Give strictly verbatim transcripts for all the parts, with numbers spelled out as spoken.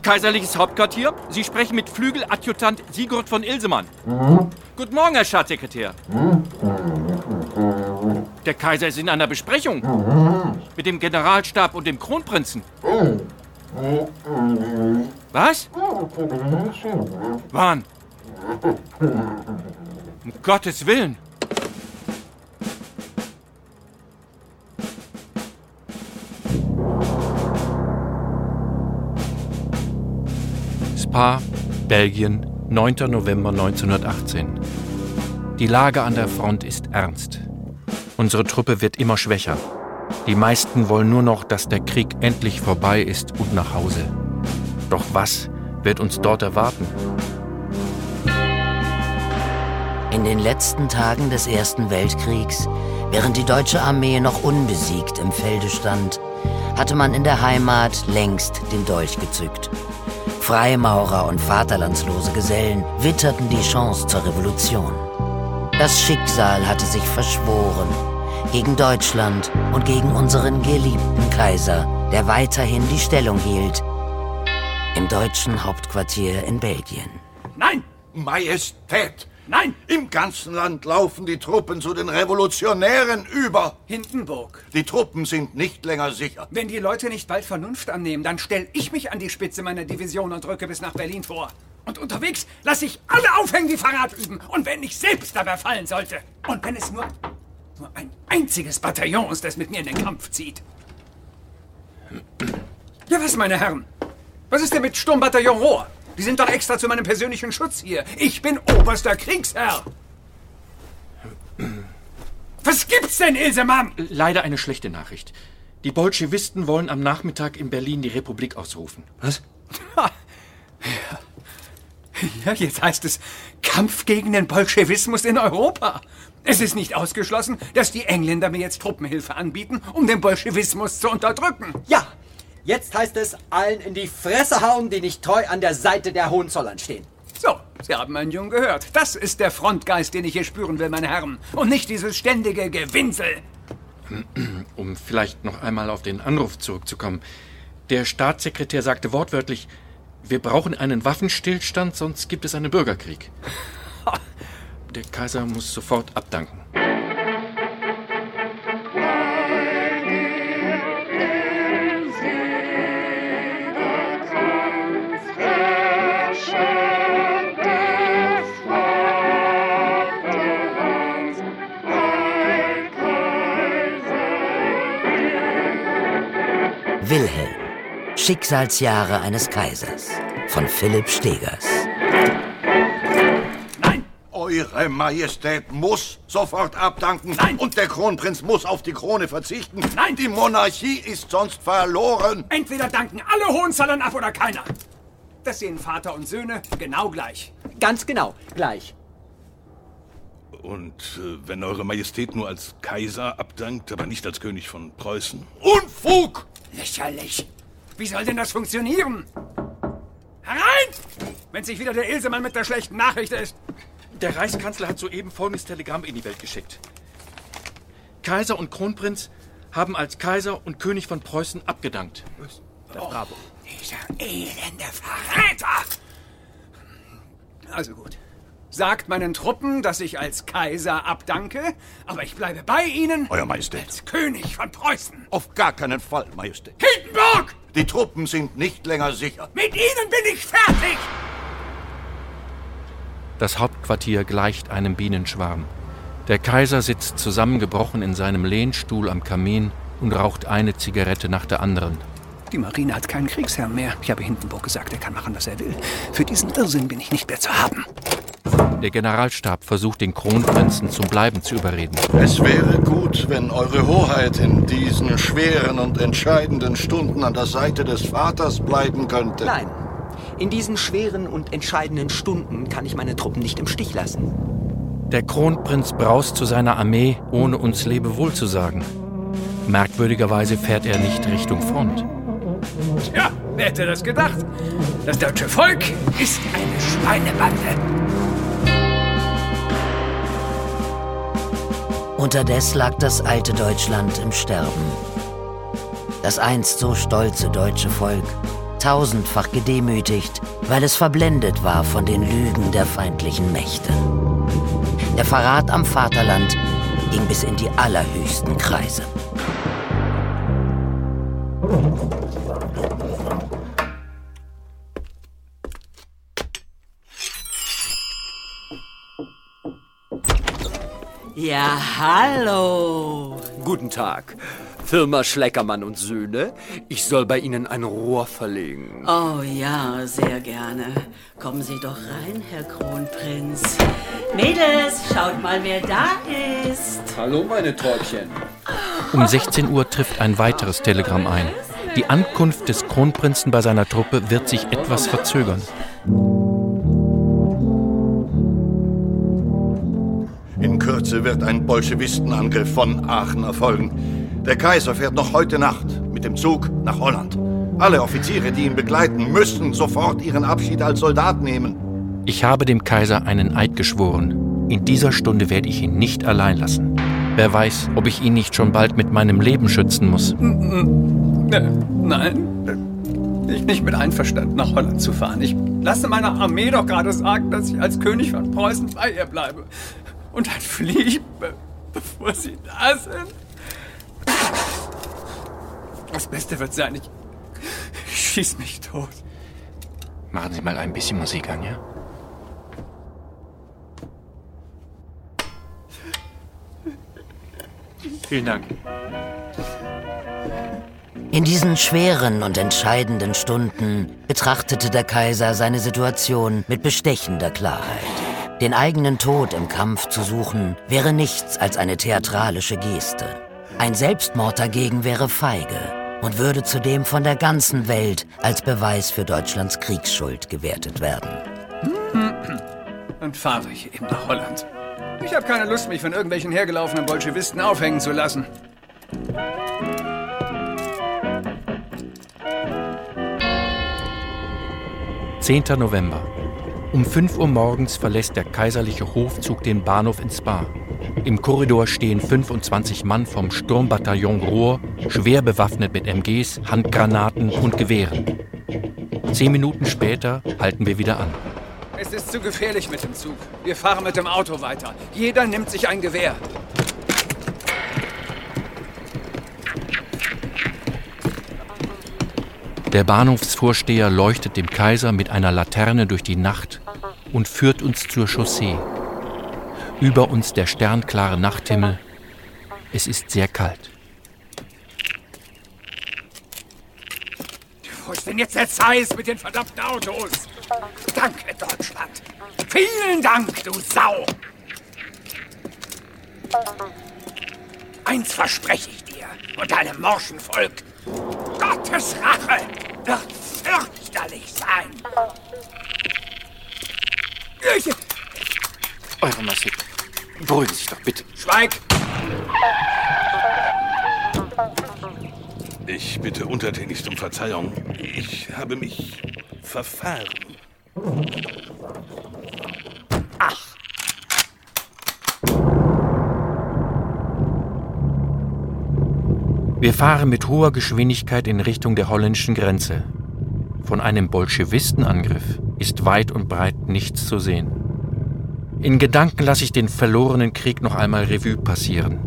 Kaiserliches Hauptquartier. Sie sprechen mit Flügeladjutant Sigurd von Ilsemann. Mhm. Guten Morgen, Herr Staatssekretär. Mhm. Der Kaiser ist in einer Besprechung. Mhm. Mit dem Generalstab und dem Kronprinzen. Mhm. Was? Wann? Um Gottes Willen. Spa, Belgien, neunter November neunzehnhundertachtzehn. Die Lage an der Front ist ernst. Unsere Truppe wird immer schwächer. Die meisten wollen nur noch, dass der Krieg endlich vorbei ist und nach Hause. Doch was wird uns dort erwarten? In den letzten Tagen des Ersten Weltkriegs, während die deutsche Armee noch unbesiegt im Felde stand, hatte man in der Heimat längst den Dolch gezückt. Freimaurer und vaterlandslose Gesellen witterten die Chance zur Revolution. Das Schicksal hatte sich verschworen gegen Deutschland und gegen unseren geliebten Kaiser, der weiterhin die Stellung hielt im deutschen Hauptquartier in Belgien. Nein! Majestät! Nein! Im ganzen Land laufen die Truppen zu den Revolutionären über. Hindenburg. Die Truppen sind nicht länger sicher. Wenn die Leute nicht bald Vernunft annehmen, dann stelle ich mich an die Spitze meiner Division und rücke bis nach Berlin vor. Und unterwegs lasse ich alle aufhängen, die Verrat üben. Und wenn ich selbst dabei fallen sollte. Und wenn es nur, nur ein einziges Bataillon ist, das mit mir in den Kampf zieht. Ja, was, meine Herren? Was ist denn mit Sturmbataillon Rohr? Die sind doch extra zu meinem persönlichen Schutz hier. Ich bin oberster Kriegsherr. Was gibt's denn, Ilsemann? Leider eine schlechte Nachricht. Die Bolschewisten wollen am Nachmittag in Berlin die Republik ausrufen. Was? Ja, jetzt heißt es Kampf gegen den Bolschewismus in Europa. Es ist nicht ausgeschlossen, dass die Engländer mir jetzt Truppenhilfe anbieten, um den Bolschewismus zu unterdrücken. Ja, jetzt heißt es, allen in die Fresse hauen, die nicht treu an der Seite der Hohenzollern stehen. So, Sie haben meinen Jungen gehört. Das ist der Frontgeist, den ich hier spüren will, meine Herren. Und nicht dieses ständige Gewinsel. Um vielleicht noch einmal auf den Anruf zurückzukommen. Der Staatssekretär sagte wortwörtlich, wir brauchen einen Waffenstillstand, sonst gibt es einen Bürgerkrieg. Der Kaiser muss sofort abdanken. Wilhelm. Schicksalsjahre eines Kaisers von Philipp Stegers. Nein! Eure Majestät muss sofort abdanken. Nein! Und der Kronprinz muss auf die Krone verzichten. Nein! Die Monarchie ist sonst verloren. Entweder danken alle Hohenzollern ab oder keiner. Das sehen Vater und Söhne genau gleich. Ganz genau, gleich. Und äh, wenn Eure Majestät nur als Kaiser abdankt, aber nicht als König von Preußen? Unfug! Lächerlich. Wie soll denn das funktionieren? Herein! Wenn sich wieder der Ilsemann mit der schlechten Nachricht ist. Der Reichskanzler hat soeben folgendes Telegramm in die Welt geschickt. Kaiser und Kronprinz haben als Kaiser und König von Preußen abgedankt. Ja, bravo. Dieser elende Verräter! Also gut. Sagt meinen Truppen, dass ich als Kaiser abdanke, aber ich bleibe bei ihnen Euer Majestät. als König von Preußen. Auf gar keinen Fall, Majestät. Hindenburg! Die Truppen sind nicht länger sicher. Mit ihnen bin ich fertig! Das Hauptquartier gleicht einem Bienenschwarm. Der Kaiser sitzt zusammengebrochen in seinem Lehnstuhl am Kamin und raucht eine Zigarette nach der anderen. Die Marine hat keinen Kriegsherrn mehr. Ich habe Hindenburg gesagt, er kann machen, was er will. Für diesen Irrsinn bin ich nicht mehr zu haben. Der Generalstab versucht, den Kronprinzen zum Bleiben zu überreden. Es wäre gut, wenn Eure Hoheit in diesen schweren und entscheidenden Stunden an der Seite des Vaters bleiben könnte. Nein, in diesen schweren und entscheidenden Stunden kann ich meine Truppen nicht im Stich lassen. Der Kronprinz braust zu seiner Armee, ohne uns Lebewohl zu sagen. Merkwürdigerweise fährt er nicht Richtung Front. Tja, wer hätte das gedacht? Das deutsche Volk ist eine Schweinebande. Unterdes lag das alte Deutschland im Sterben. Das einst so stolze deutsche Volk tausendfach gedemütigt, weil es verblendet war von den Lügen der feindlichen Mächte. Der Verrat am Vaterland ging bis in die allerhöchsten Kreise. Ja, hallo. Guten Tag. Firma Schleckermann und Söhne. Ich soll bei Ihnen ein Rohr verlegen. Oh ja, sehr gerne. Kommen Sie doch rein, Herr Kronprinz. Mädels, schaut mal, wer da ist. Hallo, meine Täubchen. Um sechzehn Uhr trifft ein weiteres Telegramm ein. Die Ankunft des Kronprinzen bei seiner Truppe wird sich etwas verzögern. In Kürze wird ein Bolschewistenangriff von Aachen erfolgen. Der Kaiser fährt noch heute Nacht mit dem Zug nach Holland. Alle Offiziere, die ihn begleiten, müssen sofort ihren Abschied als Soldat nehmen. Ich habe dem Kaiser einen Eid geschworen. In dieser Stunde werde ich ihn nicht allein lassen. Wer weiß, ob ich ihn nicht schon bald mit meinem Leben schützen muss. Nein, ich bin nicht mit einverstanden, nach Holland zu fahren. Ich lasse meiner Armee doch gerade sagen, dass ich als König von Preußen bei ihr bleibe. Und dann fliehe ich, bevor sie da sind. Das Beste wird sein, ich, ich schieß mich tot. Machen Sie mal ein bisschen Musik an, ja? Vielen Dank. In diesen schweren und entscheidenden Stunden betrachtete der Kaiser seine Situation mit bestechender Klarheit. Den eigenen Tod im Kampf zu suchen, wäre nichts als eine theatralische Geste. Ein Selbstmord dagegen wäre feige und würde zudem von der ganzen Welt als Beweis für Deutschlands Kriegsschuld gewertet werden. Dann fahre ich eben nach Holland. Ich habe keine Lust, mich von irgendwelchen hergelaufenen Bolschewisten aufhängen zu lassen. zehnter November. Um fünf Uhr morgens verlässt der kaiserliche Hofzug den Bahnhof in Spa. Im Korridor stehen fünfundzwanzig Mann vom Sturmbataillon Ruhr, schwer bewaffnet mit M Gs, Handgranaten und Gewehren. Zehn Minuten später halten wir wieder an. Es ist zu gefährlich mit dem Zug. Wir fahren mit dem Auto weiter. Jeder nimmt sich ein Gewehr. Der Bahnhofsvorsteher leuchtet dem Kaiser mit einer Laterne durch die Nacht und führt uns zur Chaussee. Über uns der sternklare Nachthimmel. Es ist sehr kalt. Wo ist denn jetzt der Zeiss mit den verdammten Autos? Danke, Deutschland. Vielen Dank, du Sau. Eins verspreche ich dir und deinem morschen Volk. Gottes Rache wird fürchterlich sein. Ich... Eure Masse, beruhigen Sie sich doch bitte. Schweig! Ich bitte untertänigst um Verzeihung. Ich habe mich verfahren. Ach. Wir fahren mit hoher Geschwindigkeit in Richtung der holländischen Grenze. Von einem Bolschewistenangriff ist weit und breit nichts zu sehen. In Gedanken lasse ich den verlorenen Krieg noch einmal Revue passieren.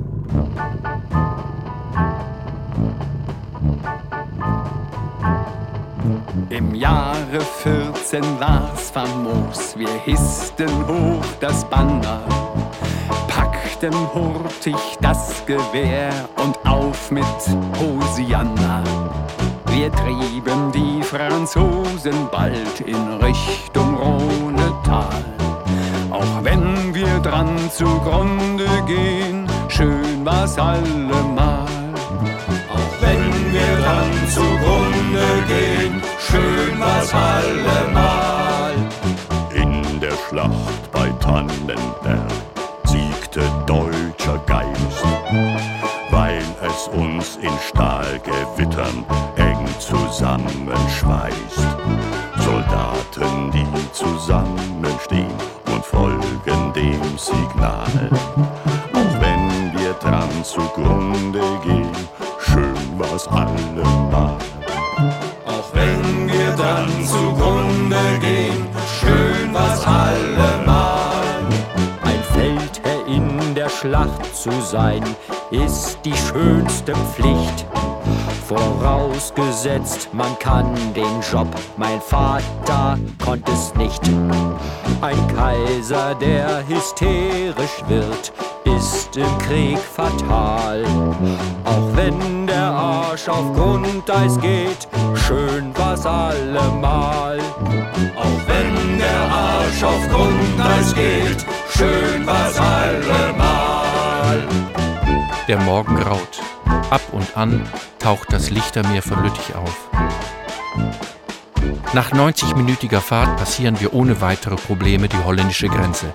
Im Jahre vierzehn war's famos, wir hissten hoch das Banner, packten hurtig das Gewehr und auf mit Hosianna. Wir trieben die Franzosen bald in Richtung Rhonetal. Auch wenn wir dran zugrunde gehen, schön war's allemal. Auch wenn wir dran zugrunde gehen, schön war's allemal. In der Schlacht bei Tannenberg siegte deutscher Geist, weil es uns in Stahlgewittern eng zusammenschweißt. Soldaten, die zusammenstehen und folgen dem Signal. Auch wenn wir dran zugrunde gehen, schön war's allemal. Auch wenn wir gehen, schön war's allemal. Ein Feldherr in der Schlacht zu sein, ist die schönste Pflicht. Vorausgesetzt, man kann den Job, mein Vater konnte es nicht. Ein Kaiser, der hysterisch wird, ist im Krieg fatal. Auch wenn der Arsch auf Grundeis geht, schön war's allemal. Auch wenn der Arsch auf Grundeis geht, schön war's allemal. Der Morgen graut. Ab und an taucht das Lichtermeer von Lüttich auf. Nach neunzigminütiger Fahrt passieren wir ohne weitere Probleme die holländische Grenze.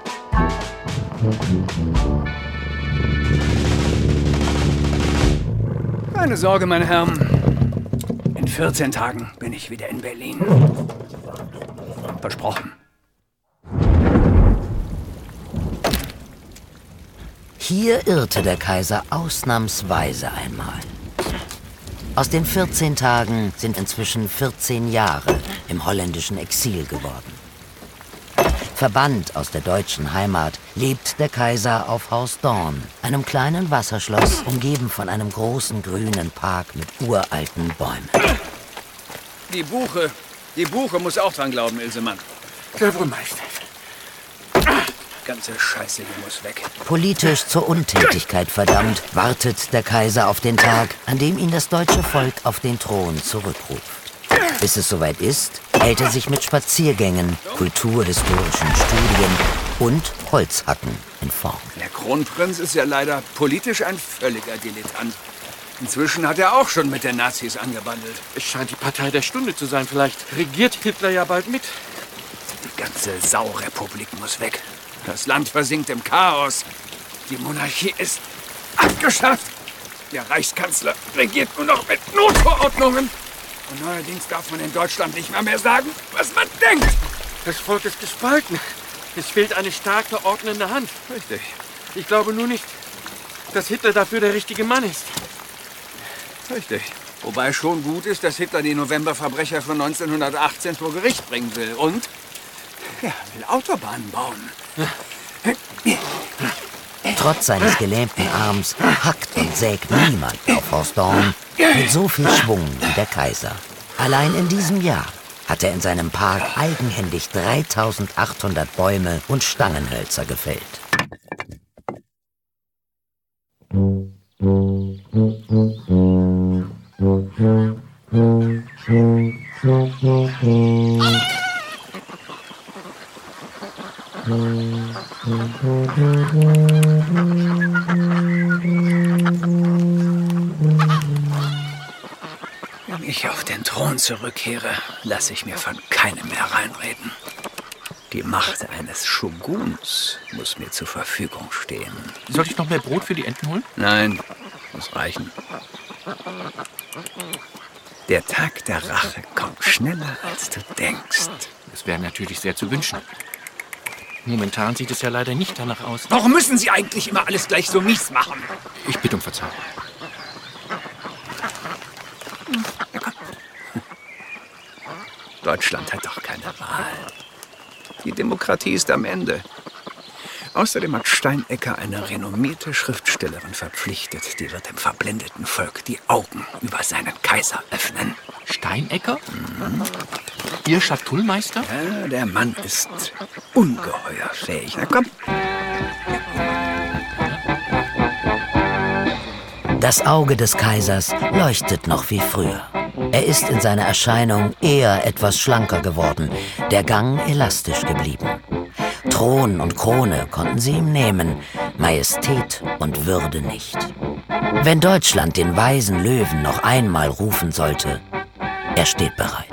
Keine Sorge, meine Herren. In vierzehn Tagen bin ich wieder in Berlin. Versprochen. Hier irrte der Kaiser ausnahmsweise einmal. Aus den vierzehn Tagen sind inzwischen vierzehn Jahre im holländischen Exil geworden. Verbannt aus der deutschen Heimat lebt der Kaiser auf Haus Dorn, einem kleinen Wasserschloss, umgeben von einem großen grünen Park mit uralten Bäumen. Die Buche, die Buche muss auch dran glauben, Ilsemann. Jawohl, Meister. Ganze Scheiße hier muss weg. Politisch zur Untätigkeit verdammt, wartet der Kaiser auf den Tag, an dem ihn das deutsche Volk auf den Thron zurückruft. Bis es soweit ist, hält er sich mit Spaziergängen, kulturhistorischen Studien und Holzhacken in Form. Der Kronprinz ist ja leider politisch ein völliger Dilettant. Inzwischen hat er auch schon mit den Nazis angebandelt. Es scheint die Partei der Stunde zu sein. Vielleicht regiert Hitler ja bald mit. Die ganze Saurepublik muss weg. Das Land versinkt im Chaos. Die Monarchie ist abgeschafft. Der Reichskanzler regiert nur noch mit Notverordnungen. Und neuerdings darf man in Deutschland nicht mehr mehr sagen, was man denkt. Das Volk ist gespalten. Es fehlt eine starke, ordnende Hand. Richtig. Ich glaube nur nicht, dass Hitler dafür der richtige Mann ist. Richtig. Wobei schon gut ist, dass Hitler die Novemberverbrecher von neunzehnhundertachtzehn vor Gericht bringen will. Und er will Autobahnen bauen. Trotz seines gelähmten Arms hackt und sägt niemand auf Haus Dorn mit so viel Schwung wie der Kaiser. Allein in diesem Jahr hat er in seinem Park eigenhändig dreitausendachthundert Bäume und Stangenhölzer gefällt. Wenn ich auf den Thron zurückkehre, lasse ich mir von keinem mehr reinreden. Die Macht eines Shoguns muss mir zur Verfügung stehen. Soll ich noch mehr Brot für die Enten holen? Nein, muss reichen. Der Tag der Rache kommt schneller, als du denkst. Das wäre natürlich sehr zu wünschen. Momentan sieht es ja leider nicht danach aus. Warum müssen Sie eigentlich immer alles gleich so mies machen? Ich bitte um Verzeihung. Ja, komm. Deutschland hat doch keine Wahl. Die Demokratie ist am Ende. Außerdem hat Steinecker eine renommierte Schriftstellerin verpflichtet. Die wird dem verblendeten Volk die Augen über seinen Kaiser öffnen. Steinecker? Mhm. Ihr Schatullmeister? Ja, der Mann ist ungeheuer fähig. Na komm. Das Auge des Kaisers leuchtet noch wie früher. Er ist in seiner Erscheinung eher etwas schlanker geworden, der Gang elastisch geblieben. Thron und Krone konnten sie ihm nehmen, Majestät und Würde nicht. Wenn Deutschland den weisen Löwen noch einmal rufen sollte, er steht bereit.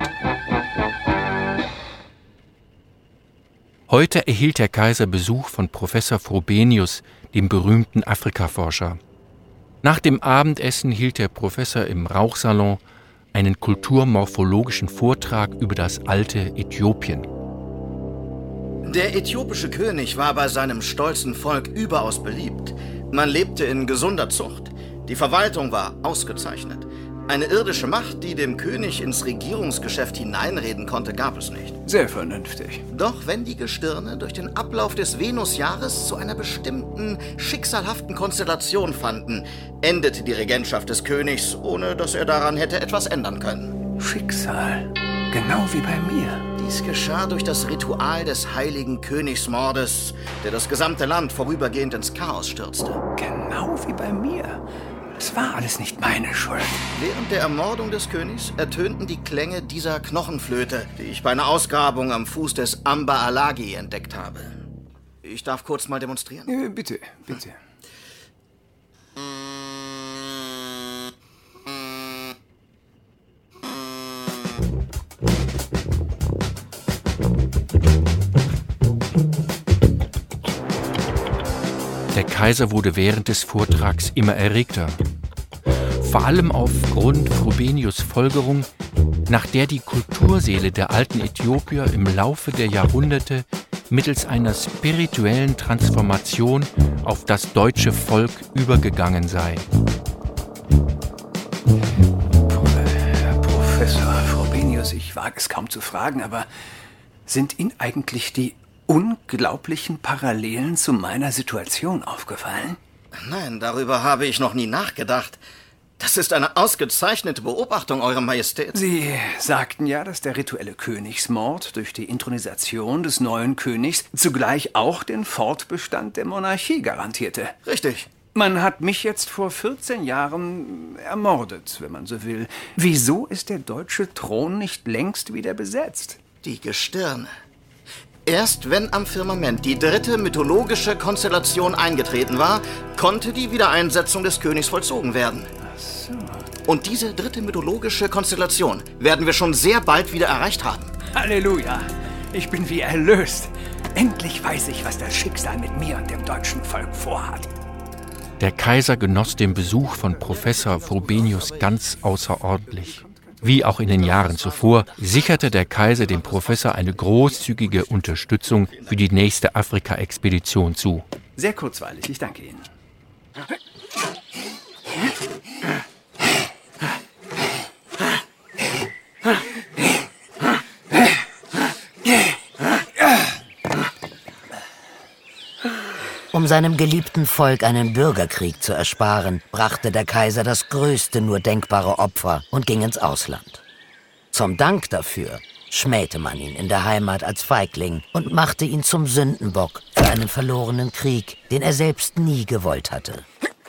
Heute erhielt der Kaiser Besuch von Professor Frobenius, dem berühmten Afrikaforscher. Nach dem Abendessen hielt der Professor im Rauchsalon einen kulturmorphologischen Vortrag über das alte Äthiopien. Der äthiopische König war bei seinem stolzen Volk überaus beliebt. Man lebte in gesunder Zucht. Die Verwaltung war ausgezeichnet. Eine irdische Macht, die dem König ins Regierungsgeschäft hineinreden konnte, gab es nicht. Sehr vernünftig. Doch wenn die Gestirne durch den Ablauf des Venusjahres zu einer bestimmten, schicksalhaften Konstellation fanden, endete die Regentschaft des Königs, ohne dass er daran hätte etwas ändern können. Schicksal. Genau wie bei mir. Dies geschah durch das Ritual des heiligen Königsmordes, der das gesamte Land vorübergehend ins Chaos stürzte. Genau wie bei mir. Es war alles nicht meine Schuld. Während der Ermordung des Königs ertönten die Klänge dieser Knochenflöte, die ich bei einer Ausgrabung am Fuß des Amba Alagi entdeckt habe. Ich darf kurz mal demonstrieren? Ja, bitte, bitte. Der Kaiser wurde während des Vortrags immer erregter. Vor allem aufgrund Frobenius' Folgerung, nach der die Kulturseele der alten Äthiopier im Laufe der Jahrhunderte mittels einer spirituellen Transformation auf das deutsche Volk übergegangen sei. Herr Professor Frobenius, ich wage es kaum zu fragen, aber sind Ihnen eigentlich die unglaublichen Parallelen zu meiner Situation aufgefallen? Nein, darüber habe ich noch nie nachgedacht. Das ist eine ausgezeichnete Beobachtung, Eure Majestät. Sie sagten ja, dass der rituelle Königsmord durch die Inthronisation des neuen Königs zugleich auch den Fortbestand der Monarchie garantierte. Richtig. Man hat mich jetzt vor vierzehn Jahren ermordet, wenn man so will. Wieso ist der deutsche Thron nicht längst wieder besetzt? Die Gestirne. Erst wenn am Firmament die dritte mythologische Konstellation eingetreten war, konnte die Wiedereinsetzung des Königs vollzogen werden. Ach so. Und diese dritte mythologische Konstellation werden wir schon sehr bald wieder erreicht haben. Halleluja! Ich bin wie erlöst. Endlich weiß ich, was das Schicksal mit mir und dem deutschen Volk vorhat. Der Kaiser genoss den Besuch von Professor Frobenius ganz außerordentlich. Wie auch in den Jahren zuvor sicherte der Kaiser dem Professor eine großzügige Unterstützung für die nächste Afrika-Expedition zu. Sehr kurzweilig, ich danke Ihnen. Um seinem geliebten Volk einen Bürgerkrieg zu ersparen, brachte der Kaiser das größte nur denkbare Opfer und ging ins Ausland. Zum Dank dafür schmähte man ihn in der Heimat als Feigling und machte ihn zum Sündenbock für einen verlorenen Krieg, den er selbst nie gewollt hatte.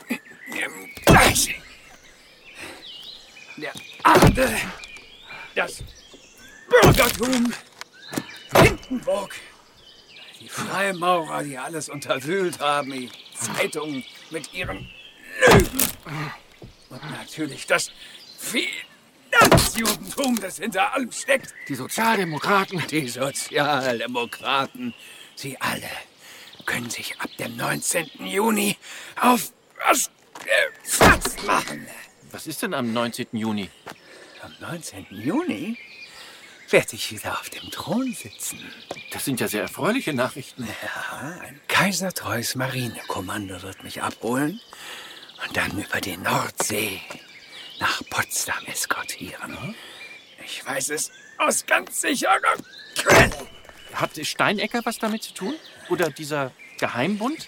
Der Adel, das Bürgertum, Hindenburg, die Freimaurer, die alles unterwühlt haben, die Zeitungen mit ihren Lügen und natürlich das Finanzjudentum, das hinter allem steckt. Die Sozialdemokraten. Die Sozialdemokraten, sie alle können sich ab dem neunzehnten Juni auf was gefasst machen. Was ist denn am neunzehnten Juni? Am neunzehnten Juni werde ich wieder auf dem Thron sitzen. Das sind ja sehr erfreuliche Nachrichten. Ja, ein kaisertreues Marinekommando wird mich abholen und dann über die Nordsee nach Potsdam eskortieren. Ich weiß es aus ganz sicherer Quelle. Hat Steinecker was damit zu tun? Oder dieser Geheimbund?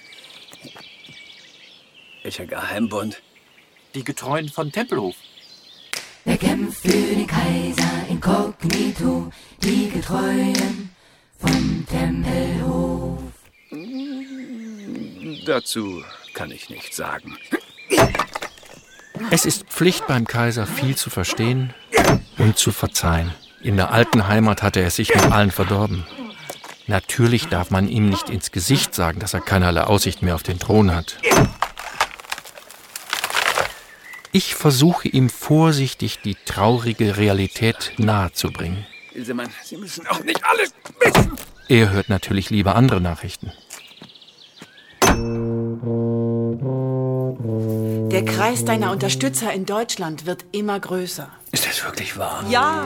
Welcher Geheimbund? Die Getreuen von Tempelhof. Wer kämpft für den Kaiser inkognito, die Getreuen vom Tempelhof. Dazu kann ich nichts sagen. Es ist Pflicht beim Kaiser, viel zu verstehen und zu verzeihen. In der alten Heimat hatte er sich mit allen verdorben. Natürlich darf man ihm nicht ins Gesicht sagen, dass er keinerlei Aussicht mehr auf den Thron hat. Ich versuche ihm vorsichtig die traurige Realität nahezubringen. Ilsemann, Sie müssen auch nicht alles wissen. Er hört natürlich lieber andere Nachrichten. Der Kreis deiner Unterstützer in Deutschland wird immer größer. Ist das wirklich wahr? Ja.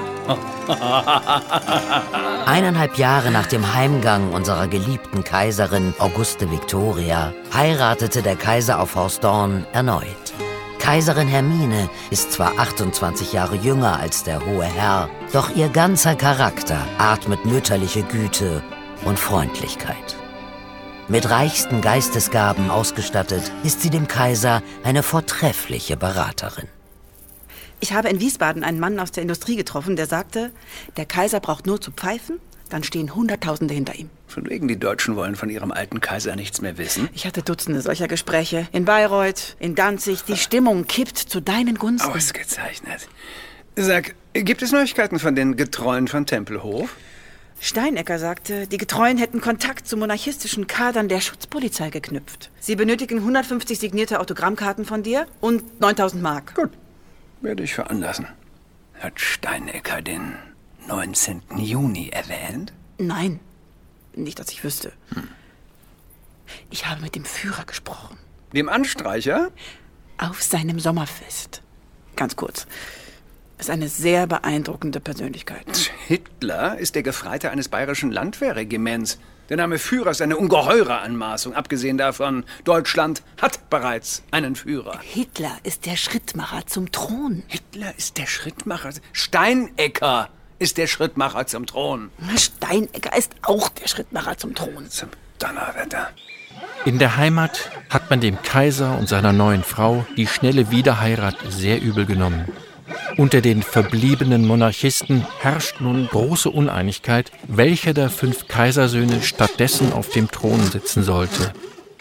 Eineinhalb Jahre nach dem Heimgang unserer geliebten Kaiserin Auguste Victoria heiratete der Kaiser auf Haus Dorn erneut. Kaiserin Hermine ist zwar achtundzwanzig Jahre jünger als der hohe Herr, doch ihr ganzer Charakter atmet mütterliche Güte und Freundlichkeit. Mit reichsten Geistesgaben ausgestattet, ist sie dem Kaiser eine vortreffliche Beraterin. Ich habe in Wiesbaden einen Mann aus der Industrie getroffen, der sagte, der Kaiser braucht nur zu pfeifen, dann stehen Hunderttausende hinter ihm. Von wegen, die Deutschen wollen von ihrem alten Kaiser nichts mehr wissen. Ich hatte Dutzende solcher Gespräche. In Bayreuth, in Danzig. Die Stimmung kippt zu deinen Gunsten. Ausgezeichnet. Sag, gibt es Neuigkeiten von den Getreuen von Tempelhof? Steinecker sagte, die Getreuen hätten Kontakt zu monarchistischen Kadern der Schutzpolizei geknüpft. Sie benötigen hundertfünfzig signierte Autogrammkarten von dir und neuntausend Mark. Gut, werde ich veranlassen. Hat Steinecker den neunzehnten Juni erwähnt? Nein, nicht, dass ich wüsste. Hm. Ich habe mit dem Führer gesprochen. Dem Anstreicher? Auf seinem Sommerfest. Ganz kurz. Ist eine sehr beeindruckende Persönlichkeit. Hitler ist der Gefreite eines bayerischen Landwehrregiments. Der Name Führer ist eine ungeheure Anmaßung. Abgesehen davon, Deutschland hat bereits einen Führer. Hitler ist der Schrittmacher zum Thron. Hitler ist der Schrittmacher? Steinecker ist der Schrittmacher zum Thron. Steinecker ist auch der Schrittmacher zum Thron. Zum Donnerwetter. In der Heimat hat man dem Kaiser und seiner neuen Frau die schnelle Wiederheirat sehr übel genommen. Unter den verbliebenen Monarchisten herrscht nun große Uneinigkeit, welcher der fünf Kaisersöhne stattdessen auf dem Thron sitzen sollte.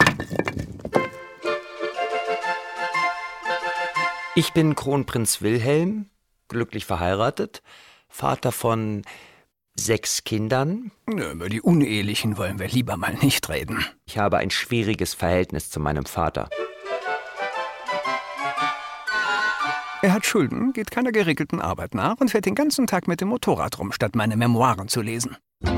Ich bin Kronprinz Wilhelm, glücklich verheiratet, Vater von sechs Kindern. Über die Unehelichen wollen wir lieber mal nicht reden. Ich habe ein schwieriges Verhältnis zu meinem Vater. Er hat Schulden, geht keiner geregelten Arbeit nach und fährt den ganzen Tag mit dem Motorrad rum, statt meine Memoiren zu lesen.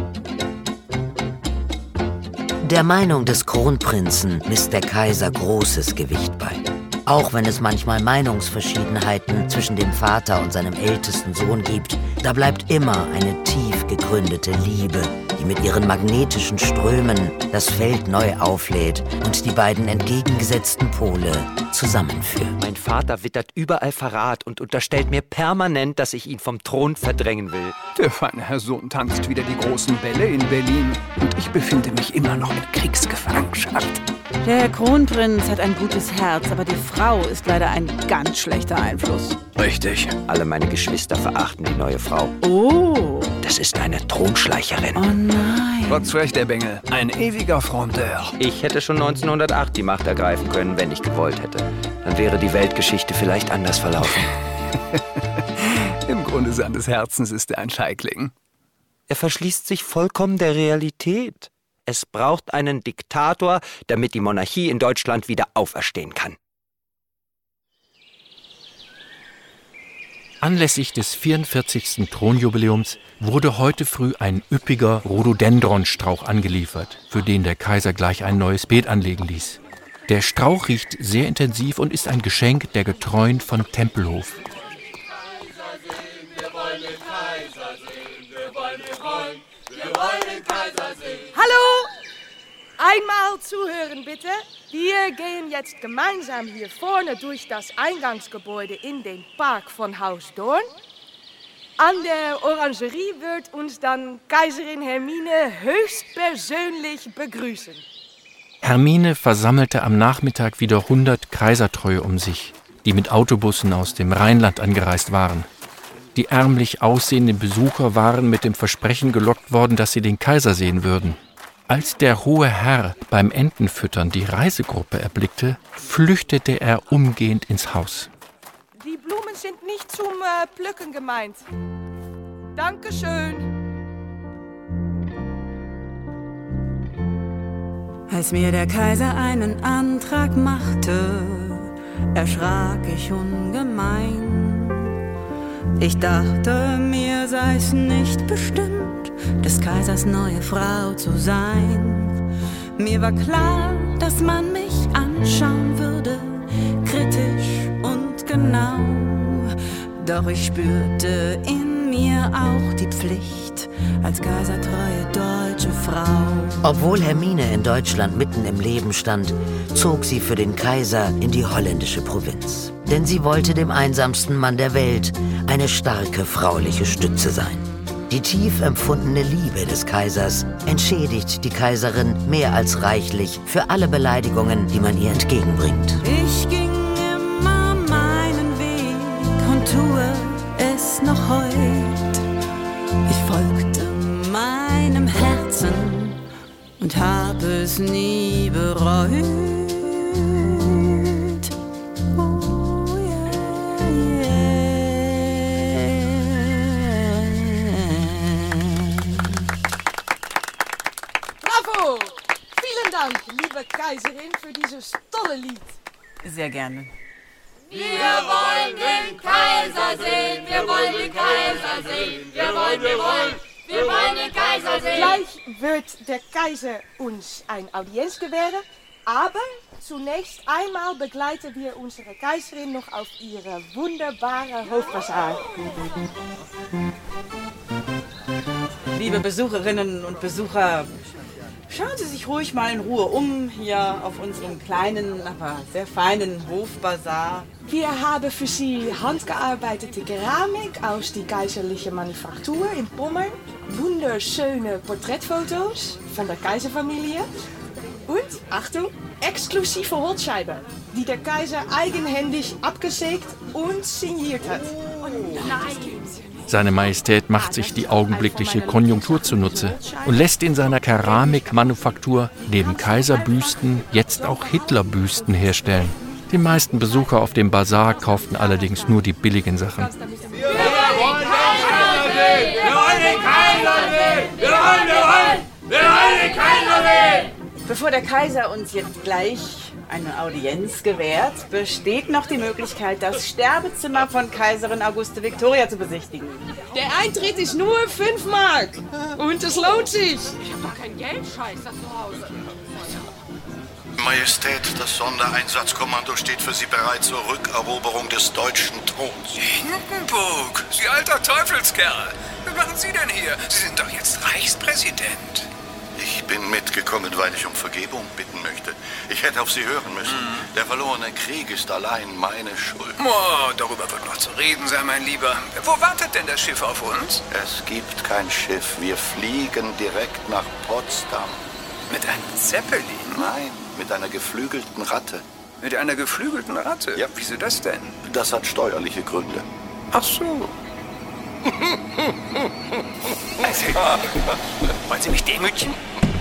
Der Meinung des Kronprinzen misst der Kaiser großes Gewicht bei. Auch wenn es manchmal Meinungsverschiedenheiten zwischen dem Vater und seinem ältesten Sohn gibt, da bleibt immer eine tief gegründete Liebe, die mit ihren magnetischen Strömen das Feld neu auflädt und die beiden entgegengesetzten Pole zusammenführt. Mein Vater wittert überall Verrat und unterstellt mir permanent, dass ich ihn vom Thron verdrängen will. Der feine Herr Sohn tanzt wieder die großen Bälle in Berlin und ich befinde mich immer noch in Kriegsgefangenschaft. Der Kronprinz hat ein gutes Herz, aber die Frau ist leider ein ganz schlechter Einfluss. Richtig. Alle meine Geschwister verachten die neue Frau. Oh. Das ist eine Thronschleicherin. Oh nein. Trotz Recht, der Bengel. Ein ewiger Frondeur. Ich hätte schon neunzehnhundertacht die Macht ergreifen können, wenn ich gewollt hätte. Dann wäre die Weltgeschichte vielleicht anders verlaufen. Im Grunde seines Herzens ist er ein Scheikling. Er verschließt sich vollkommen der Realität. Es braucht einen Diktator, damit die Monarchie in Deutschland wieder auferstehen kann. Anlässlich des vierundvierzigsten Thronjubiläums wurde heute früh ein üppiger Rhododendronstrauch angeliefert, für den der Kaiser gleich ein neues Beet anlegen ließ. Der Strauch riecht sehr intensiv und ist ein Geschenk der Getreuen von Tempelhof. Hallo! Einmal zuhören bitte. Wir gehen jetzt gemeinsam hier vorne durch das Eingangsgebäude in den Park von Haus Dorn. An der Orangerie wird uns dann Kaiserin Hermine höchstpersönlich begrüßen. Hermine versammelte am Nachmittag wieder hundert Kaisertreue um sich, die mit Autobussen aus dem Rheinland angereist waren. Die ärmlich aussehenden Besucher waren mit dem Versprechen gelockt worden, dass sie den Kaiser sehen würden. Als der hohe Herr beim Entenfüttern die Reisegruppe erblickte, flüchtete er umgehend ins Haus. Die Blumen sind nicht zum äh, Pflücken gemeint. Dankeschön. Als mir der Kaiser einen Antrag machte, erschrak ich ungemein. Ich dachte, mir sei's nicht bestimmt, des Kaisers neue Frau zu sein. Mir war klar, dass man mich anschauen würde, kritisch und genau. Doch ich spürte in mir auch die Pflicht als kaisertreue deutsche Frau. Obwohl Hermine in Deutschland mitten im Leben stand, zog sie für den Kaiser in die holländische Provinz. Denn sie wollte dem einsamsten Mann der Welt eine starke frauliche Stütze sein. Die tief empfundene Liebe des Kaisers entschädigt die Kaiserin mehr als reichlich für alle Beleidigungen, die man ihr entgegenbringt. Ich ging immer meinen Weg und tue es noch heut. Ich folgte meinem Herzen und habe es nie bereut. Oh, yeah, yeah. Bravo! Vielen Dank, liebe Kaiserin, für dieses tolle Lied. Sehr gerne. Wir wollen den Kaiser sehen, wir wollen den Kaiser sehen, wir wollen, wir wollen, wir wollen den Kaiser sehen. Gleich wird der Kaiser uns eine Audienz gewähren, aber zunächst einmal begleiten wir unsere Kaiserin noch auf ihre wunderbare Hofpassage. Liebe Besucherinnen und Besucher, schauen Sie sich ruhig mal in Ruhe um, hier auf unserem kleinen, aber sehr feinen Hofbazar. Wir haben für Sie handgearbeitete Keramik aus der kaiserlichen Manufaktur in Pommern, wunderschöne Porträtfotos von der Kaiserfamilie und, Achtung, exklusive Holzscheiben, die der Kaiser eigenhändig abgesägt und signiert hat. Oh nein! Seine Majestät macht sich die augenblickliche Konjunktur zunutze und lässt in seiner Keramikmanufaktur neben Kaiserbüsten jetzt auch Hitlerbüsten herstellen. Die meisten Besucher auf dem Bazar kauften allerdings nur die billigen Sachen. Wir wollen den Kaiser sehen! Wir wollen den Kaiser sehen! Wir wollen, wir wollen, wir wollen den Kaiser sehen! Bevor der Kaiser uns jetzt gleich eine Audienz gewährt, besteht noch die Möglichkeit, das Sterbezimmer von Kaiserin Auguste Victoria zu besichtigen. Der Eintritt ist nur fünf Mark und es lohnt sich. Ich hab doch kein Geld, Scheiße, zu Hause. Majestät, das Sondereinsatzkommando steht für Sie bereit zur Rückeroberung des deutschen Throns. Hindenburg, Sie alter Teufelskerl. Was machen Sie denn hier? Sie sind doch jetzt Reichspräsident. Ich bin mitgekommen, weil ich um Vergebung bitten möchte. Ich hätte auf Sie hören müssen. Mhm. Der verlorene Krieg ist allein meine Schuld. Oh, darüber wird noch zu reden sein, mein Lieber. Wo wartet denn das Schiff auf uns? Es gibt kein Schiff. Wir fliegen direkt nach Potsdam. Mit einem Zeppelin? Nein, mit einer geflügelten Ratte. Mit einer geflügelten Ratte? Ja. Wieso das denn? Das hat steuerliche Gründe. Ach so. Also, wollen Sie mich demütigen?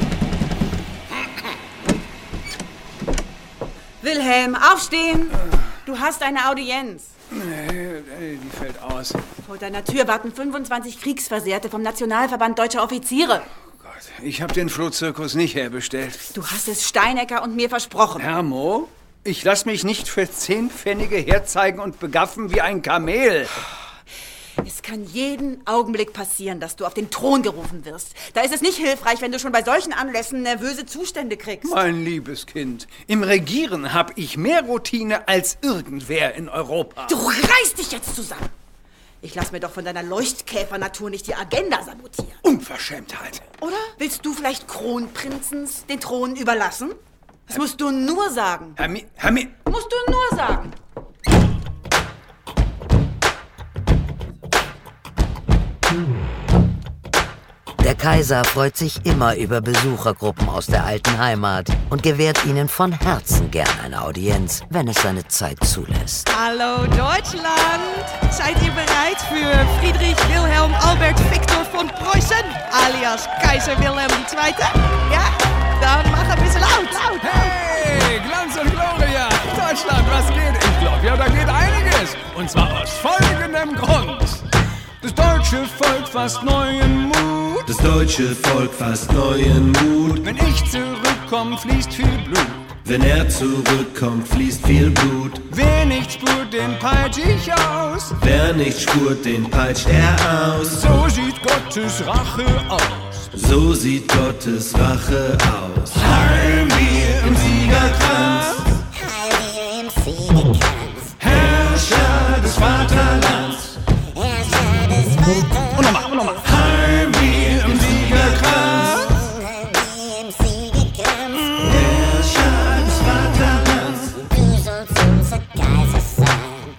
Wilhelm, aufstehen! Du hast eine Audienz. Nee, die fällt aus. Vor deiner Tür warten fünfundzwanzig Kriegsversehrte vom Nationalverband Deutscher Offiziere. Oh Gott, ich habe den Flohzirkus nicht herbestellt. Du hast es Steinecker und mir versprochen. Hermo, ich lass mich nicht für zehn Pfennige herzeigen und begaffen wie ein Kamel. Es kann jeden Augenblick passieren, dass du auf den Thron gerufen wirst. Da ist es nicht hilfreich, wenn du schon bei solchen Anlässen nervöse Zustände kriegst. Mein liebes Kind, im Regieren habe ich mehr Routine als irgendwer in Europa. Du reißt dich jetzt zusammen. Ich lass mir doch von deiner Leuchtkäfernatur nicht die Agenda sabotieren. Unverschämtheit. Oder willst du vielleicht Kronprinzens den Thron überlassen? Das musst du nur sagen. Herr Mi... Herr Mi... Musst du nur sagen. Der Kaiser freut sich immer über Besuchergruppen aus der alten Heimat und gewährt ihnen von Herzen gern eine Audienz, wenn es seine Zeit zulässt. Hallo Deutschland! Seid ihr bereit für Friedrich Wilhelm Albert Victor von Preußen, alias Kaiser Wilhelm der Zweite? Ja? Dann mach ein bisschen laut, laut! Hey, Glanz und Gloria! Deutschland, was geht? Ich glaube, ja, da geht einiges. Und zwar aus folgendem Grund. Das deutsche Volk fasst neuen Mut. Das deutsche Volk fasst neuen Mut. Wenn ich zurückkomme, fließt viel Blut. Wenn er zurückkommt, fließt viel Blut. Wer nicht spurt, den peitsch ich aus. Wer nicht spurt, den peitscht er aus. So sieht Gottes Rache aus. So sieht Gottes Rache aus. Heil mir im Siegerkranz. Heil mir im Siegerkranz. Herrscher des Vaterlands. Herrscher des Vaterlands. Und nochmal, und nochmal. Heil mir im Siegerkranz. Heil mir im Siegerkranz. Herrscher des Vaterlands. Du sollst unser Kaiser sein.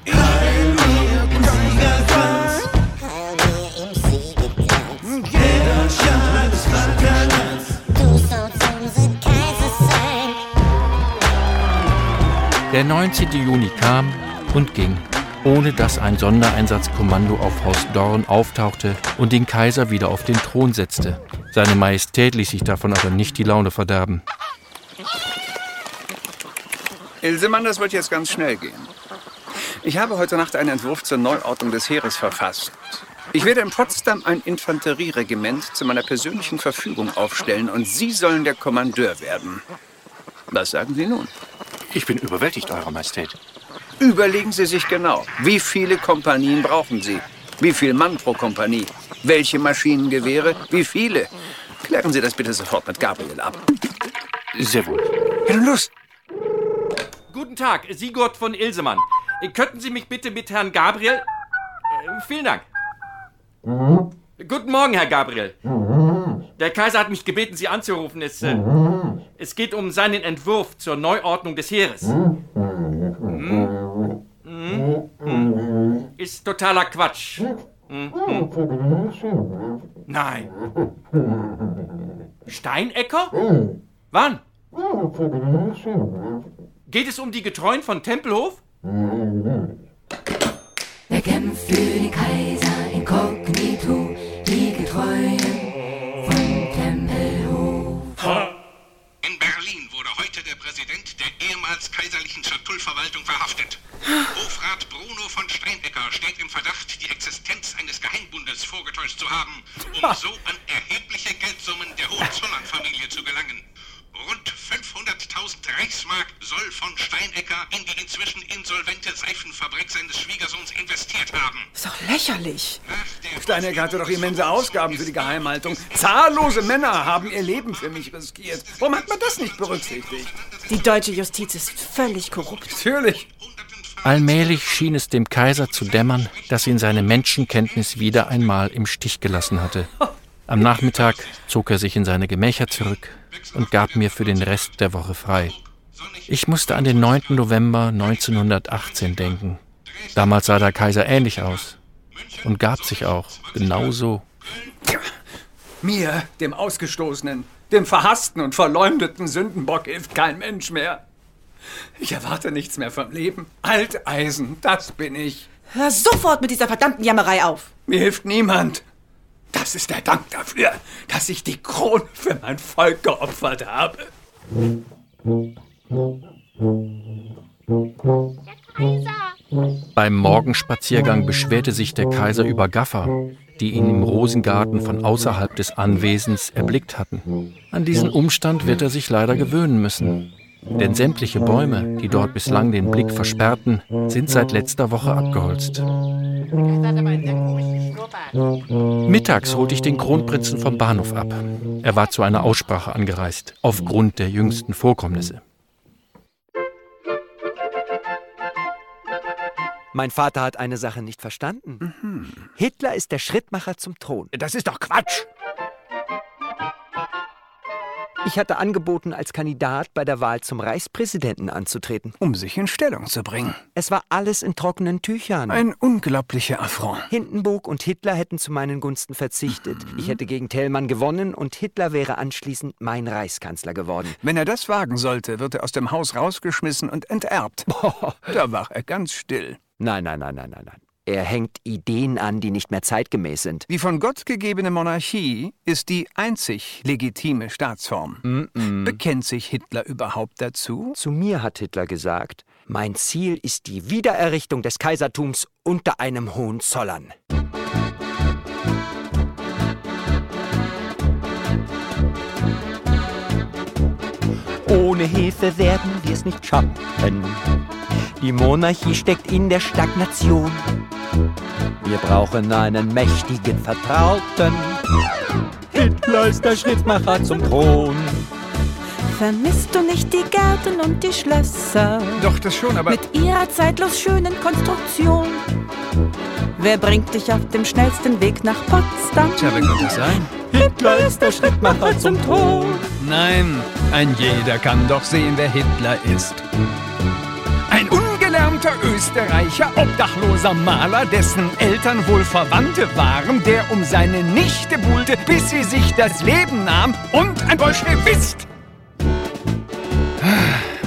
Der neunzehnten Juni kam und ging, ohne dass ein Sondereinsatzkommando auf Haus Dorn auftauchte und den Kaiser wieder auf den Thron setzte. Seine Majestät ließ sich davon aber nicht die Laune verderben. Ilsemann, das wird jetzt ganz schnell gehen. Ich habe heute Nacht einen Entwurf zur Neuordnung des Heeres verfasst. Ich werde in Potsdam ein Infanterieregiment zu meiner persönlichen Verfügung aufstellen und Sie sollen der Kommandeur werden. Was sagen Sie nun? Ich bin überwältigt, Eure Majestät. Überlegen Sie sich genau, wie viele Kompanien brauchen Sie? Wie viel Mann pro Kompanie? Welche Maschinengewehre? Wie viele? Klären Sie das bitte sofort mit Gabriel ab. Sehr wohl. Ja, los! Guten Tag, Sigurd von Ilsemann. Könnten Sie mich bitte mit Herrn Gabriel... Äh, vielen Dank. Mhm. Guten Morgen, Herr Gabriel. Mhm. Der Kaiser hat mich gebeten, Sie anzurufen. Es, äh, mhm. es geht um seinen Entwurf zur Neuordnung des Heeres. Mhm. Mhm. Mhm. Ist totaler Quatsch. Mhm. Nein. Steinecker? Wann? Geht es um die Getreuen von Tempelhof? Wer kämpft für den Kaiser inkognito, die Getreuen von Tempelhof. In Berlin wurde heute der Präsident der ehemals kaiserlichen Schatullverwaltung verhaftet. Hofrat Bruno von Steinecker steht im Verdacht, die Existenz eines Geheimbundes vorgetäuscht zu haben, um so an erhebliche Geldsummen der Hohenzollern-Familie zu gelangen. Rund fünfhunderttausend Reichsmark soll von Steinecker in die inzwischen insolvente Seifenfabrik seines Schwiegersohns investiert haben. Ist doch lächerlich. Steinecker hatte doch immense Ausgaben für die Geheimhaltung. Zahllose Männer haben ihr Leben für mich riskiert. Warum hat man das nicht berücksichtigt? Die deutsche Justiz ist völlig korrupt. Natürlich. Allmählich schien es dem Kaiser zu dämmern, dass ihn seine Menschenkenntnis wieder einmal im Stich gelassen hatte. Am Nachmittag zog er sich in seine Gemächer zurück und gab mir für den Rest der Woche frei. Ich musste an den neunten November neunzehnhundertachtzehn denken. Damals sah der Kaiser ähnlich aus und gab sich auch genauso. Mir, dem Ausgestoßenen, dem verhassten und verleumdeten Sündenbock, hilft kein Mensch mehr. Ich erwarte nichts mehr vom Leben. Alteisen, das bin ich. Hör sofort mit dieser verdammten Jammerei auf. Mir hilft niemand. Das ist der Dank dafür, dass ich die Krone für mein Volk geopfert habe. Beim Morgenspaziergang beschwerte sich der Kaiser über Gaffer, die ihn im Rosengarten von außerhalb des Anwesens erblickt hatten. An diesen Umstand wird er sich leider gewöhnen müssen. Denn sämtliche Bäume, die dort bislang den Blick versperrten, sind seit letzter Woche abgeholzt. Mittags holte ich den Kronprinzen vom Bahnhof ab. Er war zu einer Aussprache angereist, aufgrund der jüngsten Vorkommnisse. Mein Vater hat eine Sache nicht verstanden. Mhm. Hitler ist der Schrittmacher zum Thron. Das ist doch Quatsch! Ich hatte angeboten, als Kandidat bei der Wahl zum Reichspräsidenten anzutreten. Um sich in Stellung zu bringen. Es war alles in trockenen Tüchern. Ein unglaublicher Affront. Hindenburg und Hitler hätten zu meinen Gunsten verzichtet. Mhm. Ich hätte gegen Thälmann gewonnen und Hitler wäre anschließend mein Reichskanzler geworden. Wenn er das wagen sollte, wird er aus dem Haus rausgeschmissen und enterbt. Boah, da war er ganz still. Nein, nein, nein, nein, nein, nein. Er hängt Ideen an, die nicht mehr zeitgemäß sind. Die von Gott gegebene Monarchie ist die einzig legitime Staatsform. Mm-mm. Bekennt sich Hitler überhaupt dazu? Zu mir hat Hitler gesagt, mein Ziel ist die Wiedererrichtung des Kaisertums unter einem Hohenzollern. Ohne Hilfe werden wir es nicht schaffen. Die Monarchie steckt in der Stagnation. Wir brauchen einen mächtigen Vertrauten. Hitler ist der Schrittmacher zum Thron. Vermisst du nicht die Gärten und die Schlösser? Doch, das schon, aber... Mit ihrer zeitlos schönen Konstruktion. Wer bringt dich auf dem schnellsten Weg nach Potsdam? Tja, wer könnte das sein? Hitler ist der Schrittmacher zum Thron. Nein, ein jeder kann doch sehen, wer Hitler ist. Ein ungelernter Österreicher, obdachloser Maler, dessen Eltern wohl Verwandte waren, der um seine Nichte buhlte, bis sie sich das Leben nahm, und ein Bolschewist.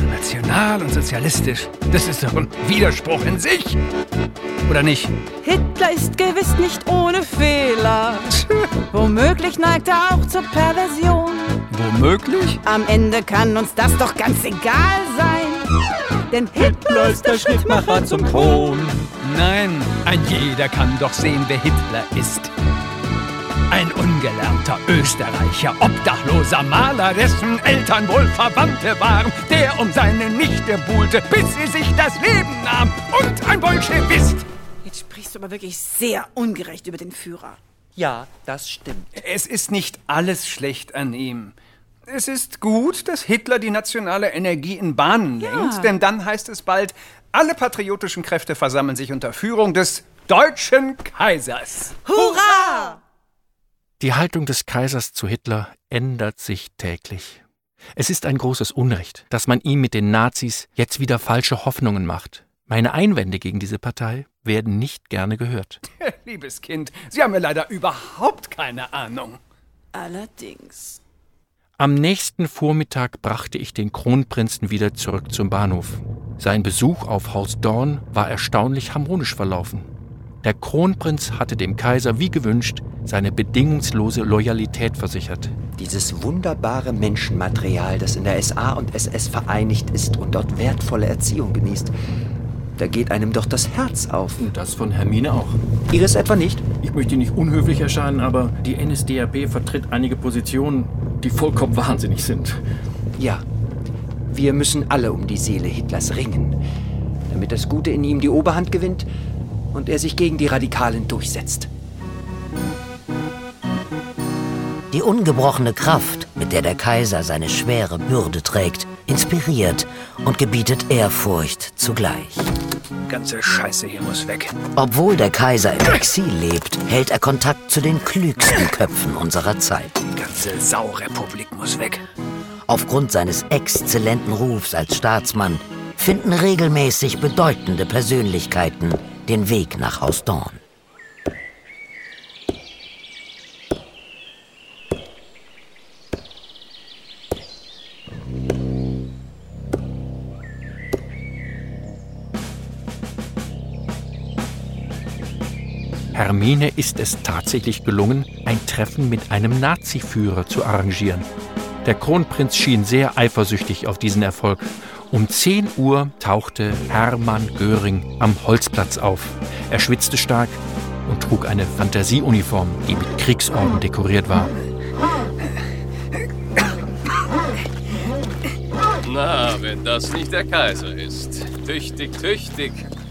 national und sozialistisch. Das ist doch ein Widerspruch in sich. Oder nicht? Hitler ist gewiss nicht ohne Fehler. Womöglich neigt er auch zur Perversion. Womöglich? Am Ende kann uns das doch ganz egal sein. Denn Hitler ist der Schrittmacher zum Thron. Nein, ein jeder kann doch sehen, wer Hitler ist. Ein ungelernter Österreicher, obdachloser Maler, dessen Eltern wohl Verwandte waren, der um seine Nichte buhlte, bis sie sich das Leben nahm. Und ein Bolschewist. Jetzt sprichst du aber wirklich sehr ungerecht über den Führer. Ja, das stimmt. Es ist nicht alles schlecht an ihm. Es ist gut, dass Hitler die nationale Energie in Bahnen lenkt, Ja. denn dann heißt es bald, alle patriotischen Kräfte versammeln sich unter Führung des deutschen Kaisers. Hurra! Die Haltung des Kaisers zu Hitler ändert sich täglich. Es ist ein großes Unrecht, dass man ihm mit den Nazis jetzt wieder falsche Hoffnungen macht. Meine Einwände gegen diese Partei werden nicht gerne gehört. Liebes Kind, Sie haben ja leider überhaupt keine Ahnung. Allerdings. Am nächsten Vormittag brachte ich den Kronprinzen wieder zurück zum Bahnhof. Sein Besuch auf Haus Dorn war erstaunlich harmonisch verlaufen. Der Kronprinz hatte dem Kaiser wie gewünscht seine bedingungslose Loyalität versichert. Dieses wunderbare Menschenmaterial, das in der S A und S S vereinigt ist und dort wertvolle Erziehung genießt, da geht einem doch das Herz auf. Und das von Hermine auch. Ihres etwa nicht? Ich möchte nicht unhöflich erscheinen, aber die N S D A P vertritt einige Positionen, die vollkommen wahnsinnig sind. Ja, wir müssen alle um die Seele Hitlers ringen, damit das Gute in ihm die Oberhand gewinnt und er sich gegen die Radikalen durchsetzt. Die ungebrochene Kraft, mit der der Kaiser seine schwere Bürde trägt, inspiriert und gebietet Ehrfurcht zugleich. Ganze Scheiße hier muss weg. Obwohl der Kaiser im Exil lebt, hält er Kontakt zu den klügsten Köpfen unserer Zeit. Die ganze Saurepublik muss weg. Aufgrund seines exzellenten Rufs als Staatsmann finden regelmäßig bedeutende Persönlichkeiten den Weg nach Haus Dorn. Hermine ist es tatsächlich gelungen, ein Treffen mit einem Nazi-Führer zu arrangieren. Der Kronprinz schien sehr eifersüchtig auf diesen Erfolg. Um zehn Uhr tauchte Hermann Göring am Holzplatz auf. Er schwitzte stark und trug eine Fantasieuniform, die mit Kriegsorden dekoriert war. Na, wenn das nicht der Kaiser ist. Tüchtig, tüchtig.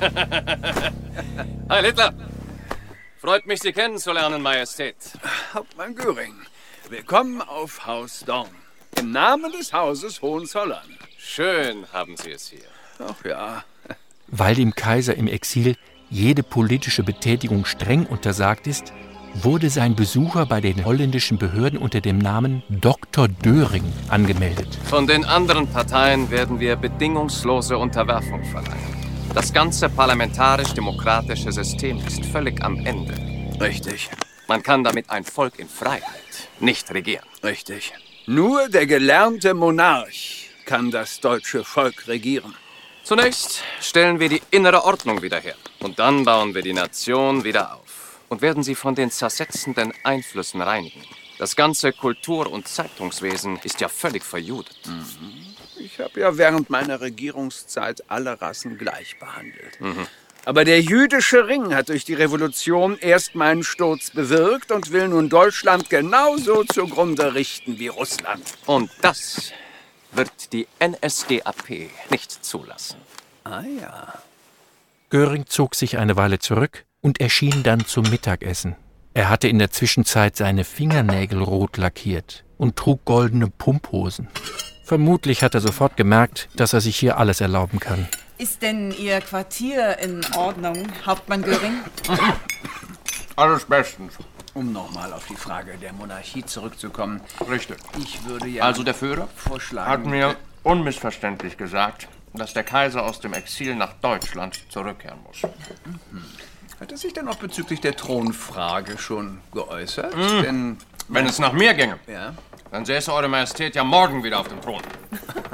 Heil Hitler! Freut mich, Sie kennenzulernen, Majestät. Hauptmann Göring, willkommen auf Haus Dorn. Im Namen des Hauses Hohenzollern. Schön haben Sie es hier. Ach ja. Weil dem Kaiser im Exil jede politische Betätigung streng untersagt ist, wurde sein Besucher bei den holländischen Behörden unter dem Namen Doktor Döring angemeldet. Von den anderen Parteien werden wir bedingungslose Unterwerfung verlangen. Das ganze parlamentarisch-demokratische System ist völlig am Ende. Richtig. Man kann damit ein Volk in Freiheit nicht regieren. Richtig. Nur der gelernte Monarch kann das deutsche Volk regieren. Zunächst stellen wir die innere Ordnung wieder her. Und dann bauen wir die Nation wieder auf. Und werden sie von den zersetzenden Einflüssen reinigen. Das ganze Kultur- und Zeitungswesen ist ja völlig verjudet. Mhm. Ich habe ja während meiner Regierungszeit alle Rassen gleich behandelt. Mhm. Aber der jüdische Ring hat durch die Revolution erst meinen Sturz bewirkt und will nun Deutschland genauso zugrunde richten wie Russland. Und das wird die N S D A P nicht zulassen. Ah ja. Göring zog sich eine Weile zurück und erschien dann zum Mittagessen. Er hatte in der Zwischenzeit seine Fingernägel rot lackiert und trug goldene Pumphosen. Vermutlich hat er sofort gemerkt, dass er sich hier alles erlauben kann. Ist denn Ihr Quartier in Ordnung, Hauptmann Göring? Alles bestens. Um nochmal auf die Frage der Monarchie zurückzukommen. Richtig. Ich würde ja Also der Führer vorschlagen, hat mir unmissverständlich gesagt, dass der Kaiser aus dem Exil nach Deutschland zurückkehren muss. Mhm. Hat er sich denn auch bezüglich der Thronfrage schon geäußert? Mhm. Denn, Wenn es nach mir ginge, ja? dann säße Eure Majestät ja morgen wieder auf dem Thron.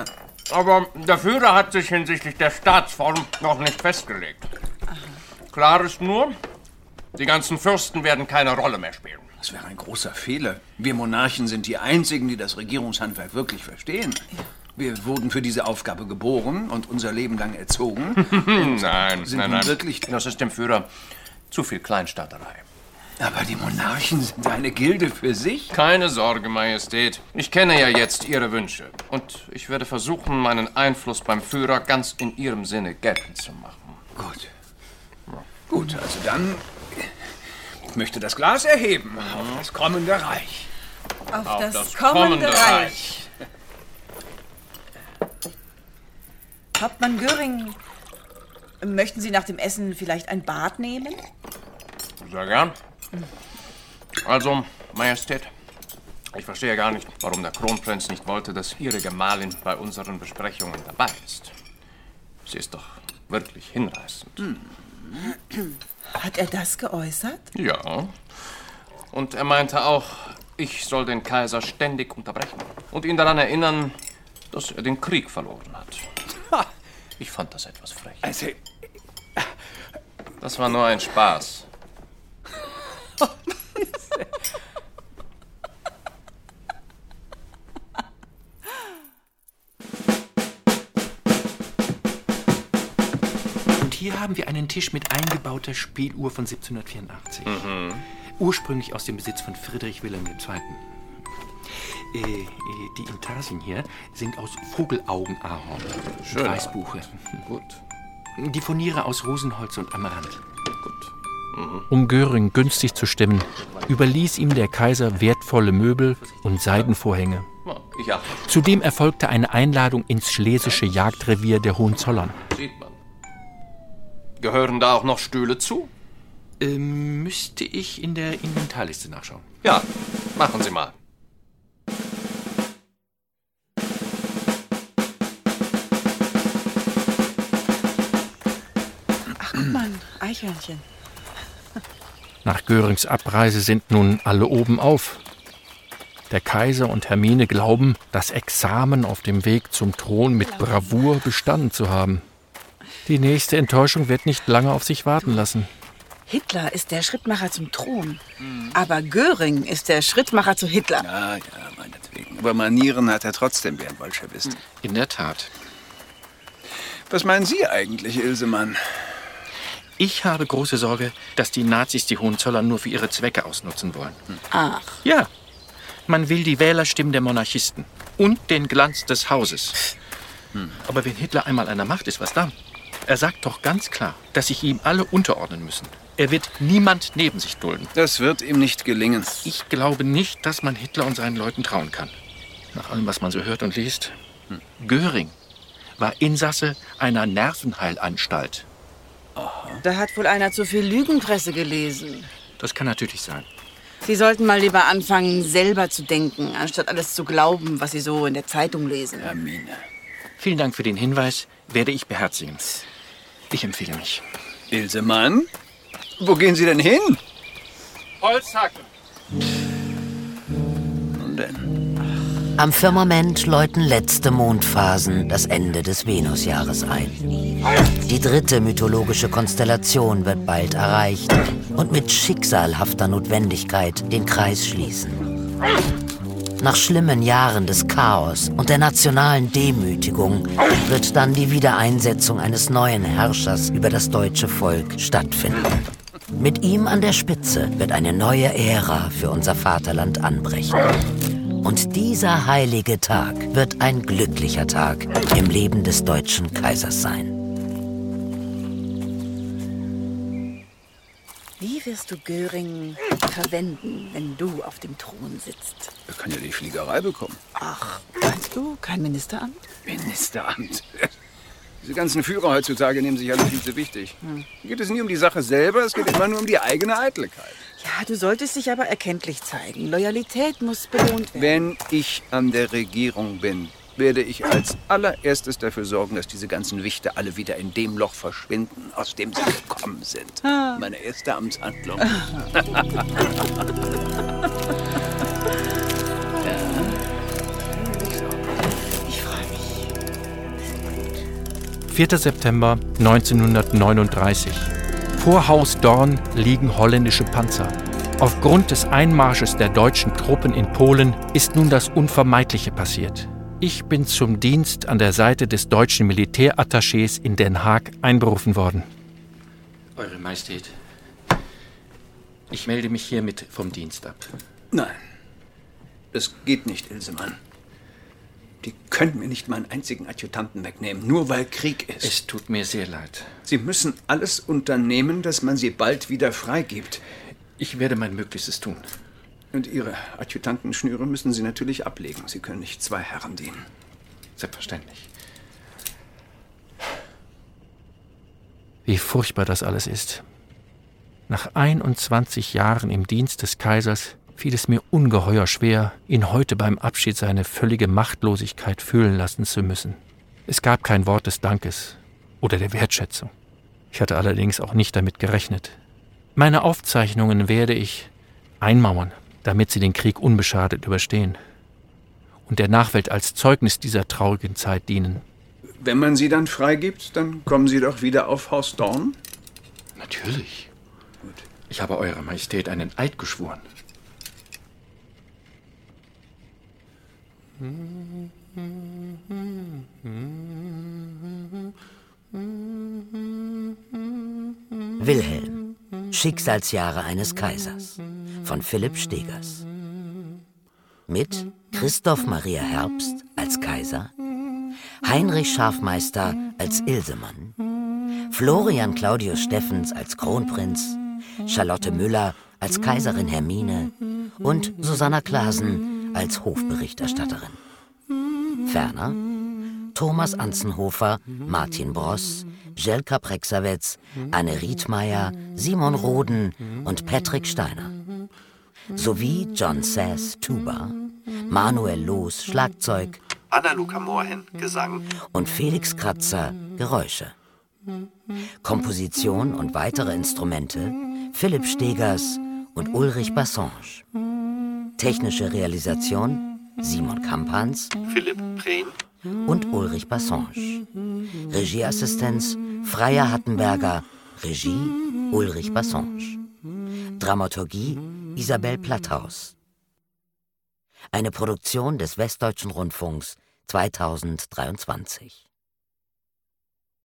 Aber der Führer hat sich hinsichtlich der Staatsform noch nicht festgelegt. Klar ist nur, die ganzen Fürsten werden keine Rolle mehr spielen. Das wäre ein großer Fehler. Wir Monarchen sind die Einzigen, die das Regierungshandwerk wirklich verstehen. Wir wurden für diese Aufgabe geboren und unser Leben lang erzogen. nein, sind nein, nun nein. Wirklich Das ist dem Führer zu viel Kleinstaaterei. Aber die Monarchen sind eine Gilde für sich. Keine Sorge, Majestät. Ich kenne ja jetzt Ihre Wünsche. Und ich werde versuchen, meinen Einfluss beim Führer ganz in Ihrem Sinne geltend zu machen. Gut. Gut, also dann... Ich möchte das Glas erheben auf das kommende Reich. Auf, Auf das, das kommende, kommende Reich. Hauptmann Göring, möchten Sie nach dem Essen vielleicht ein Bad nehmen? Sehr gern. Also, Majestät, ich verstehe gar nicht, warum der Kronprinz nicht wollte, dass Ihre Gemahlin bei unseren Besprechungen dabei ist. Sie ist doch wirklich hinreißend. Hat er das geäußert? Ja. Und er meinte auch, ich soll den Kaiser ständig unterbrechen und ihn daran erinnern, dass er den Krieg verloren hat. Ich fand das etwas frech. Also, das war nur ein Spaß. Und hier haben wir einen Tisch mit eingebauter Spieluhr von siebzehnhundertvierundachtzig. Mhm. Ursprünglich aus dem Besitz von Friedrich Wilhelm der Zweite. Äh, äh, die Intarsien hier sind aus Vogelaugenahorn. Schön. Weißbuche. Gut. Die Furniere aus Rosenholz und Amaranth. Gut. Mhm. Um Göring günstig zu stimmen, überließ ihm der Kaiser wertvolle Möbel und Seidenvorhänge. Ich achte. Zudem erfolgte eine Einladung ins schlesische Jagdrevier der Hohenzollern. Sieht man. Gehören da auch noch Stühle zu? Ähm, müsste ich in der Inventarliste nachschauen. Ja, machen Sie mal. Ach, guck mal, ein Eichhörnchen. Nach Görings Abreise sind nun alle oben auf. Der Kaiser und Hermine glauben, das Examen auf dem Weg zum Thron mit Bravour bestanden zu haben. Die nächste Enttäuschung wird nicht lange auf sich warten lassen. Hitler ist der Schrittmacher zum Thron. Aber Göring ist der Schrittmacher zu Hitler. Ja, ja, meinetwegen. Aber Manieren hat er trotzdem wie ein Bolschewist. In der Tat. Was meinen Sie eigentlich, Ilsemann? Ich habe große Sorge, dass die Nazis die Hohenzollern nur für ihre Zwecke ausnutzen wollen. Ach. Ja, man will die Wählerstimmen der Monarchisten und den Glanz des Hauses. Hm. Aber wenn Hitler einmal an der Macht ist, was dann? Er sagt doch ganz klar, dass sich ihm alle unterordnen müssen. Er wird niemand neben sich dulden. Das wird ihm nicht gelingen. Ich glaube nicht, dass man Hitler und seinen Leuten trauen kann. Nach allem, was man so hört und liest. Hm. Göring war Insasse einer Nervenheilanstalt. Aha. Da hat wohl einer zu viel Lügenpresse gelesen. Das kann natürlich sein. Sie sollten mal lieber anfangen, selber zu denken, anstatt alles zu glauben, was Sie so in der Zeitung lesen. Hermine. Vielen Dank für den Hinweis. Werde ich beherzigen. Ich empfehle mich. Ilsemann? Wo gehen Sie denn hin? Holzhacken. Nun denn. Am Firmament läuten letzte Mondphasen das Ende des Venusjahres ein. Die dritte mythologische Konstellation wird bald erreicht und mit schicksalhafter Notwendigkeit den Kreis schließen. Nach schlimmen Jahren des Chaos und der nationalen Demütigung wird dann die Wiedereinsetzung eines neuen Herrschers über das deutsche Volk stattfinden. Mit ihm an der Spitze wird eine neue Ära für unser Vaterland anbrechen. Und dieser heilige Tag wird ein glücklicher Tag im Leben des deutschen Kaisers sein. Wie wirst du Göring verwenden, wenn du auf dem Thron sitzt? Er kann ja die Fliegerei bekommen. Ach, meinst du, kein Ministeramt? Ministeramt? Diese ganzen Führer heutzutage nehmen sich alle viel zu wichtig. Hm. Hier geht es nie um die Sache selber, es geht immer nur um die eigene Eitelkeit. Ja, du solltest dich aber erkenntlich zeigen. Loyalität muss belohnt werden. Wenn ich an der Regierung bin, werde ich als allererstes dafür sorgen, dass diese ganzen Wichte alle wieder in dem Loch verschwinden, aus dem sie gekommen sind. Ah. Meine erste Amtshandlung. Ich freue mich. vierter September neunzehnhundertneununddreißig. Vor Haus Dorn liegen holländische Panzer. Aufgrund des Einmarsches der deutschen Truppen in Polen ist nun das Unvermeidliche passiert. Ich bin zum Dienst an der Seite des deutschen Militärattachés in Den Haag einberufen worden. Eure Majestät, ich melde mich hiermit vom Dienst ab. Nein, das geht nicht, Ilsemann. Die können mir nicht meinen einzigen Adjutanten wegnehmen, nur weil Krieg ist. Es tut mir sehr leid. Sie müssen alles unternehmen, dass man sie bald wieder freigibt. Ich werde mein Möglichstes tun. Und Ihre Adjutantenschnüre müssen Sie natürlich ablegen. Sie können nicht zwei Herren dienen. Selbstverständlich. Wie furchtbar das alles ist. Nach einundzwanzig Jahren im Dienst des Kaisers fiel es mir ungeheuer schwer, ihn heute beim Abschied seine völlige Machtlosigkeit fühlen lassen zu müssen. Es gab kein Wort des Dankes oder der Wertschätzung. Ich hatte allerdings auch nicht damit gerechnet. Meine Aufzeichnungen werde ich einmauern, damit sie den Krieg unbeschadet überstehen und der Nachwelt als Zeugnis dieser traurigen Zeit dienen. Wenn man sie dann freigibt, dann kommen Sie doch wieder auf Haus Dorn? Natürlich. Gut. Ich habe Eurer Majestät einen Eid geschworen. Wilhelm, Schicksalsjahre eines Kaisers von Philipp Stegers. Mit Christoph Maria Herbst als Kaiser, Heinrich Schafmeister als Ilsemann, Florian Claudius Steffens als Kronprinz, Charlotte Müller als Kaiserin Hermine und Susanna Klasen als Hofberichterstatterin. Ferner Thomas Anzenhofer, Martin Bross, Jelka Prexawetz, Anne Riedmeier, Simon Roden und Patrick Steiner. Sowie John Sass, Tuba, Manuel Loos, Schlagzeug, Anna-Luca Moorhen, Gesang und Felix Kratzer, Geräusche. Komposition und weitere Instrumente Philipp Stegers und Ulrich Bassange. Technische Realisation Simon Kampans, Philipp Prehn und Ulrich Bassange. Regieassistenz Freya Hattenberger, Regie Ulrich Bassange. Dramaturgie Isabel Platthaus. Eine Produktion des Westdeutschen Rundfunks zweitausenddreiundzwanzig.